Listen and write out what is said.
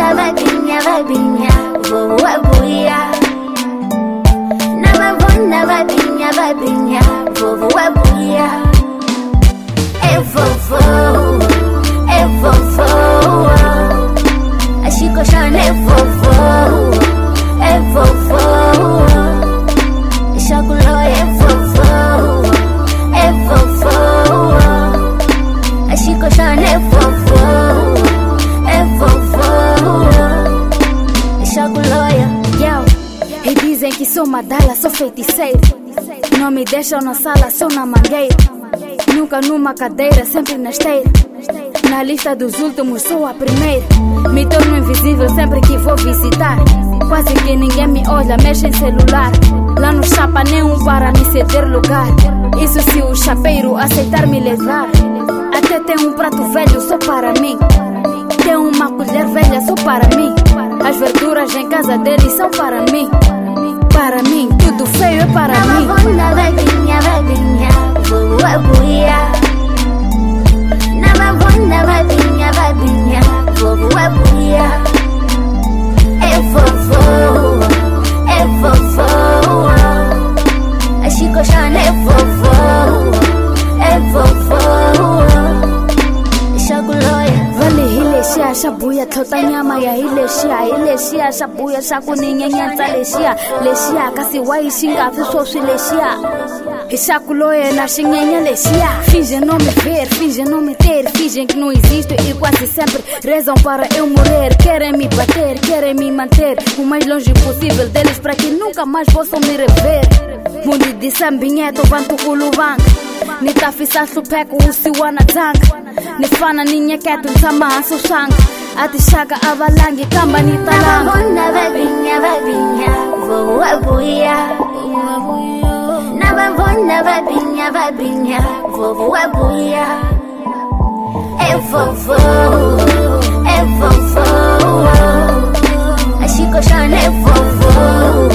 babinha, vovô é buia. Na babinha, vovô é buia. É vovô, é vovô. A chicochana é vovô, é vovô. A chocolate é vovô, é vovô. A chicochana é vovô, é vovô. A chocolate. E dizem que sou madala, sou feiticeiro. Não me deixam na sala, sou na mangueira. Nunca numa cadeira, sempre na esteira. Na lista dos últimos sou a primeira. Me torno invisível sempre que vou visitar. Quase que ninguém me olha, mexe em celular. Lá no chapa nenhum para me ceder lugar. Isso se o chapeiro aceitar me levar. Até tem um prato velho só para mim. Tem uma colher velha só para mim. As verduras em casa deles são para mim. Para mim, tudo feio é para mim. Na babinha, vovô é buia. Na babinha, vovô é buia. É vovô, é vovô. A chicochana é vovô, é vovô. Chocolate. Vale hileshia, shabuya tota nyama ya hileshia, shabuya shakuninye nyanza leshia, kasi wai shinga fiso shileshia. Ishakuloye na xinhenha lexia. Fingem não me ver, fingem não me ter, fingem que não existo e quase sempre rezam para eu morrer. Querem me bater, querem me manter o mais longe possível deles para que nunca mais possam me rever. Mundi de sambinheto, vanto kuluvang. Ni tafisa supeku usiwana tank. Ni fana ninye ketu nsama aso sang. Ati shaka avalangi kamba ni talang. Na babinha, vovô é buia. Na babinha, vovô é buia. É vovô, é vovô. A chicochana é vovô.